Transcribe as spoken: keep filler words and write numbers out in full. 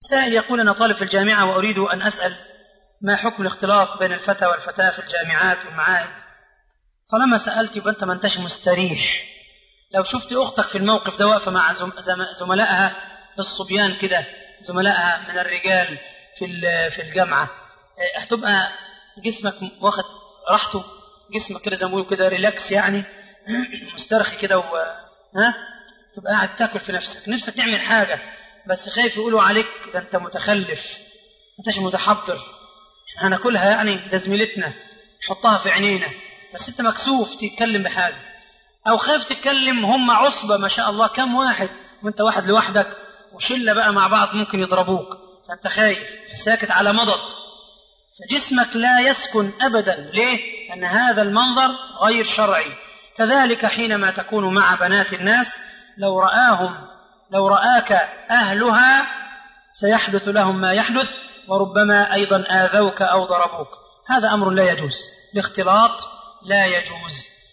سائل يقول: أنا طالب في الجامعة وأريد أن أسأل ما حكم الاختلاط بين الفتى والفتاة في الجامعات والمعاهد. طالما سألت يبقى أنت ما أنتش مستريح. لو شفت أختك في الموقف ده واقفة مع زملائها الصبيان كده، زملائها من الرجال في في الجامعة، هتبقى جسمك واخد راحته، جسمك كده زي ما بيقولوا كده ريلاكس، يعني مسترخي كده، و ها تبقى قاعد تاكل في نفسك، نفسك تعمل حاجة بس خايف يقولوا عليك ده أنت متخلف، ما أنتش متحضر، هناكلها يعني ده زميلتنا، حطها في عينينا، بس أنت مكسوف تتكلم بحاجة، أو خايف تتكلم، هم عصبة ما شاء الله كم واحد وأنت واحد لوحدك، وشلة بقى مع بعض ممكن يضربوك، فأنت خايف فساكت على مضض، فجسمك لا يسكن أبدا. ليه؟ أن هذا المنظر غير شرعي. كذلك حينما تكون مع بنات الناس، لو رآهم لو رآك أهلها سيحدث لهم ما يحدث، وربما أيضا آذوك أو ضربوك. هذا أمر لا يجوز، الاختلاط لا يجوز.